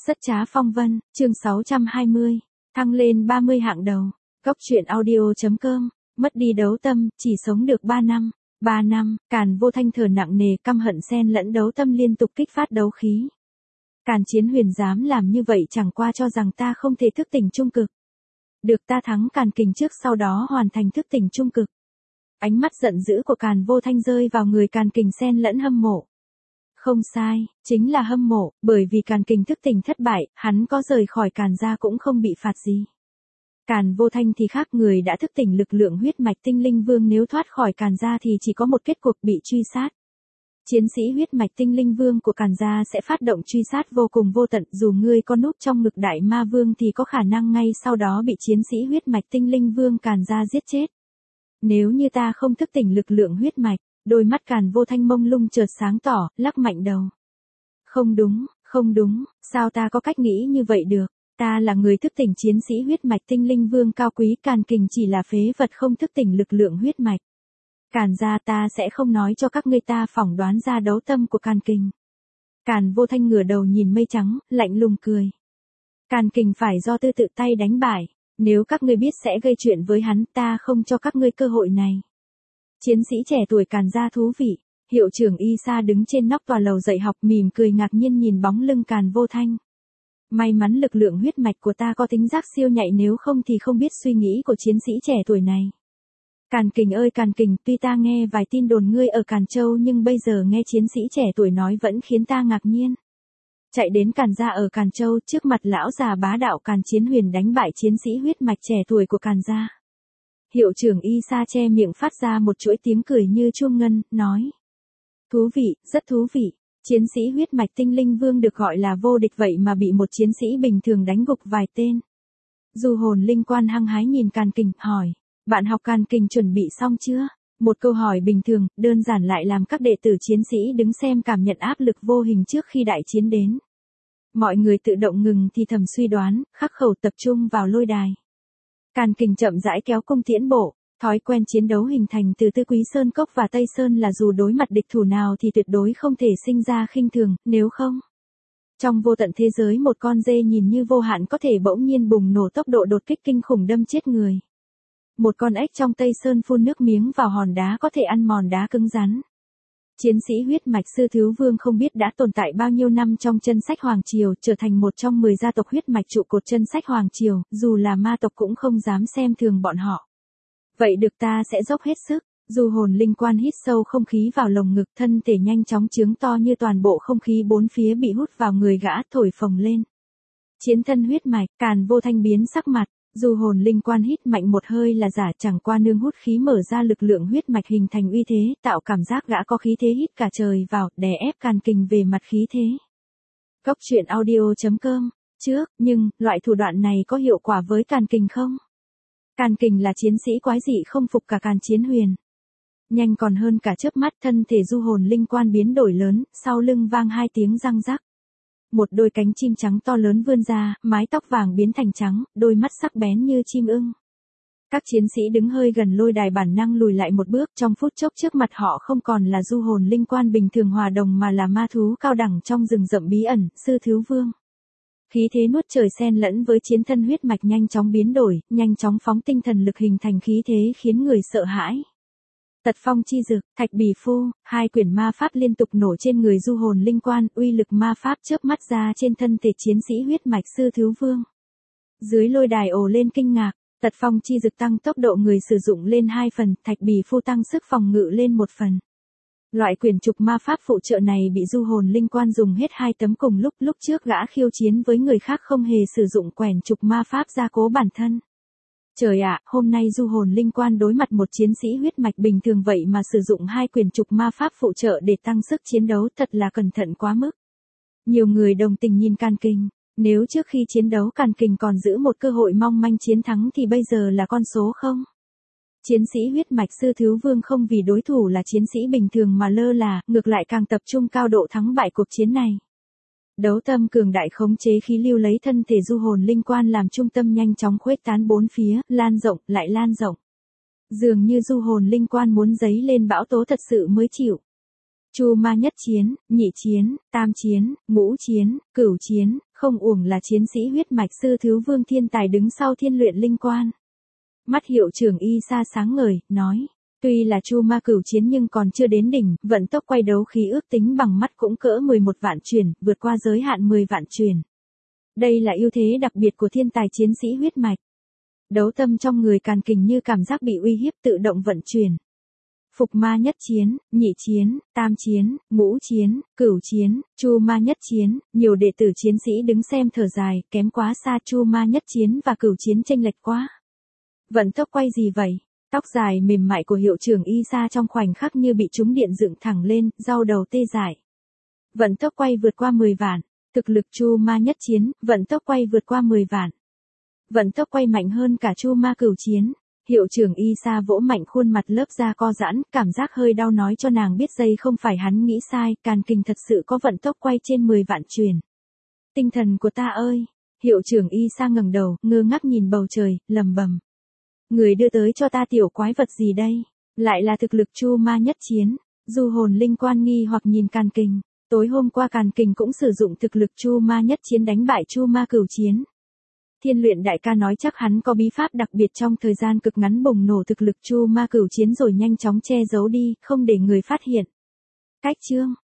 Rất trá phong vân, chương 620, thăng lên 30 hạng đầu. Góc truyện audio.com, mất đi đấu tâm, chỉ sống được 3 năm. 3 năm, Càn Vô Thanh thở nặng nề, căm hận xen lẫn đấu tâm liên tục kích phát đấu khí. Càn Chiến Huyền dám làm như vậy chẳng qua cho rằng ta không thể thức tỉnh trung cực. Được ta thắng Càn Kình trước sau đó hoàn thành thức tỉnh trung cực. Ánh mắt giận dữ của Càn Vô Thanh rơi vào người Càn Kình xen lẫn hâm mộ. Không sai, chính là hâm mộ, bởi vì Càn Kình thức tỉnh thất bại, hắn có rời khỏi Càn gia cũng không bị phạt gì. Càn Vô Thanh thì khác, người đã thức tỉnh lực lượng huyết mạch tinh linh vương nếu thoát khỏi Càn gia thì chỉ có một kết cục bị truy sát. Chiến sĩ huyết mạch tinh linh vương của Càn gia sẽ phát động truy sát vô cùng vô tận, dù ngươi có núp trong ngực đại ma vương thì có khả năng ngay sau đó bị chiến sĩ huyết mạch tinh linh vương Càn gia giết chết. Nếu như ta không thức tỉnh lực lượng huyết mạch, đôi mắt Càn Vô Thanh mông lung chợt sáng tỏ, lắc mạnh đầu. Không đúng, sao ta có cách nghĩ như vậy được? Ta là người thức tỉnh chiến sĩ huyết mạch tinh linh vương cao quý, Càn Kình chỉ là phế vật không thức tỉnh lực lượng huyết mạch. Càn gia ta sẽ không nói cho các ngươi ta phỏng đoán ra đấu tâm của Càn Kình. Càn Vô Thanh ngửa đầu nhìn mây trắng, lạnh lùng cười. Càn Kình phải do tư tự tay đánh bại, nếu các ngươi biết sẽ gây chuyện với hắn ta không cho các ngươi cơ hội này. Chiến sĩ trẻ tuổi Càn gia thú vị, hiệu trưởng Y Sa đứng trên nóc tòa lầu dạy học mỉm cười ngạc nhiên nhìn bóng lưng Càn Vô Thanh. May mắn lực lượng huyết mạch của ta có tính giác siêu nhạy, nếu không thì không biết suy nghĩ của chiến sĩ trẻ tuổi này. Càn Kình ơi Càn Kình, tuy ta nghe vài tin đồn ngươi ở Càn Châu nhưng bây giờ nghe chiến sĩ trẻ tuổi nói vẫn khiến ta ngạc nhiên. Chạy đến Càn gia ở Càn Châu, trước mặt lão già bá đạo Càn Chiến Huyền đánh bại chiến sĩ huyết mạch trẻ tuổi của Càn gia. Hiệu trưởng Y Sa che miệng phát ra một chuỗi tiếng cười như chuông ngân, nói. Thú vị, rất thú vị. Chiến sĩ huyết mạch tinh linh vương được gọi là vô địch vậy mà bị một chiến sĩ bình thường đánh gục vài tên. Du Hồn Linh Quan hăng hái nhìn Càn Kình, hỏi. Bạn học Càn Kình chuẩn bị xong chưa? Một câu hỏi bình thường, đơn giản lại làm các đệ tử chiến sĩ đứng xem cảm nhận áp lực vô hình trước khi đại chiến đến. Mọi người tự động ngừng thì thầm suy đoán, khắc khẩu tập trung vào lôi đài. Càn Kình chậm rãi kéo cung tiễn bộ, thói quen chiến đấu hình thành từ Tư Quý Sơn Cốc và Tây Sơn là dù đối mặt địch thủ nào thì tuyệt đối không thể sinh ra khinh thường, nếu không. Trong vô tận thế giới một con dê nhìn như vô hạn có thể bỗng nhiên bùng nổ tốc độ đột kích kinh khủng đâm chết người. Một con ếch trong Tây Sơn phun nước miếng vào hòn đá có thể ăn mòn đá cứng rắn. Chiến sĩ huyết mạch Sư Thiếu Vương không biết đã tồn tại bao nhiêu năm trong chân sách Hoàng Triều, trở thành một trong 10 gia tộc huyết mạch trụ cột chân sách Hoàng Triều, dù là ma tộc cũng không dám xem thường bọn họ. Vậy được, ta sẽ dốc hết sức. Du Hồn Linh Quan hít sâu không khí vào lồng ngực, thân thể nhanh chóng trướng to như toàn bộ không khí bốn phía bị hút vào người gã, thổi phồng lên. Chiến thân huyết mạch, Càn Vô Thanh biến sắc mặt. Du Hồn Linh Quan hít mạnh một hơi là giả, chẳng qua nương hút khí mở ra lực lượng huyết mạch hình thành uy thế, tạo cảm giác gã có khí thế hít cả trời vào, đè ép Càn Kình về mặt khí thế. Góc truyện audio.com, nhưng, loại thủ đoạn này có hiệu quả với Càn Kình không? Càn Kình là chiến sĩ quái dị không phục cả Càn Chiến Huyền. Nhanh còn hơn cả chớp mắt, thân thể Du Hồn Linh Quan biến đổi lớn, sau lưng vang hai tiếng răng rắc. Một đôi cánh chim trắng to lớn vươn ra, mái tóc vàng biến thành trắng, đôi mắt sắc bén như chim ưng. Các chiến sĩ đứng hơi gần lôi đài bản năng lùi lại một bước, trong phút chốc trước mặt họ không còn là Du Hồn Linh Quan bình thường hòa đồng mà là ma thú cao đẳng trong rừng rậm bí ẩn, Sư Thiếu Vương. Khí thế nuốt trời xen lẫn với chiến thân huyết mạch nhanh chóng biến đổi, nhanh chóng phóng tinh thần lực hình thành khí thế khiến người sợ hãi. Tật phong chi dực, thạch bì phu, hai quyển ma pháp liên tục nổ trên người Du Hồn Linh Quan, uy lực ma pháp chớp mắt ra trên thân thể chiến sĩ huyết mạch Sư Thiếu Vương. Dưới lôi đài ồ lên kinh ngạc, tật phong chi dực tăng tốc độ người sử dụng lên 2 phần, thạch bì phu tăng sức phòng ngự lên 1 phần. Loại quyển trục ma pháp phụ trợ này bị Du Hồn Linh Quan dùng hết 2 tấm cùng lúc trước gã khiêu chiến với người khác không hề sử dụng quyển trục ma pháp gia cố bản thân. Trời ạ, hôm nay Du Hồn Linh Quan đối mặt một chiến sĩ huyết mạch bình thường vậy mà sử dụng 2 quyển trục ma pháp phụ trợ để tăng sức chiến đấu, thật là cẩn thận quá mức. Nhiều người đồng tình nhìn Càn Kình, nếu trước khi chiến đấu Càn Kình còn giữ một cơ hội mong manh chiến thắng thì bây giờ là con số không. Chiến sĩ huyết mạch Sư Thiếu Vương không vì đối thủ là chiến sĩ bình thường mà lơ là, ngược lại càng tập trung cao độ thắng bại cuộc chiến này. Đấu tâm cường đại khống chế khí lưu lấy thân thể Du Hồn Linh Quan làm trung tâm nhanh chóng khuếch tán bốn phía, lan rộng, lại lan rộng. Dường như Du Hồn Linh Quan muốn giấy lên bão tố thật sự mới chịu. Chu ma nhất chiến, nhị chiến, tam chiến, ngũ chiến, cửu chiến, không uổng là chiến sĩ huyết mạch sư thứ vương thiên tài đứng sau Thiên Luyện Linh Quan. Mắt hiệu trưởng Y Sa sáng ngời, nói. Tuy là Chu ma cửu chiến nhưng còn chưa đến đỉnh, vận tốc quay đấu khí ước tính bằng mắt cũng cỡ 11 vạn truyền, vượt qua giới hạn 10 vạn truyền. Đây là ưu thế đặc biệt của thiên tài chiến sĩ huyết mạch. Đấu tâm trong người Càn Kình như cảm giác bị uy hiếp tự động vận chuyển. Phục ma nhất chiến, nhị chiến, tam chiến, ngũ chiến, cửu chiến, Chu ma nhất chiến, nhiều đệ tử chiến sĩ đứng xem thở dài, kém quá xa, Chu ma nhất chiến và cửu chiến chênh lệch quá. Vận tốc quay gì vậy? Tóc dài mềm mại của hiệu trưởng Y Sa trong khoảnh khắc như bị trúng điện dựng thẳng lên, rau đầu tê dại. Vận tốc quay vượt qua 10 vạn, thực lực Chu ma nhất chiến, vận tốc quay vượt qua 10 vạn. Vận tốc quay mạnh hơn cả Chu ma cửu chiến. Hiệu trưởng Y Sa vỗ mạnh khuôn mặt lớp da co giãn, cảm giác hơi đau nói cho nàng biết giây không phải hắn nghĩ sai, Càn Kình thật sự có vận tốc quay trên 10 vạn truyền. Tinh thần của ta ơi! Hiệu trưởng Y Sa ngẩng đầu, ngơ ngác nhìn bầu trời, lẩm bẩm. Người đưa tới cho ta tiểu quái vật gì đây? Lại là thực lực Chu ma nhất chiến. Du Hồn Linh Quan nghi hoặc nhìn Càn Kình. Tối hôm qua Càn Kình cũng sử dụng thực lực Chu ma nhất chiến đánh bại Chu ma cửu chiến. Thiên Luyện đại ca nói chắc hắn có bí pháp đặc biệt trong thời gian cực ngắn bùng nổ thực lực Chu ma cửu chiến rồi nhanh chóng che giấu đi, không để người phát hiện. Cách chương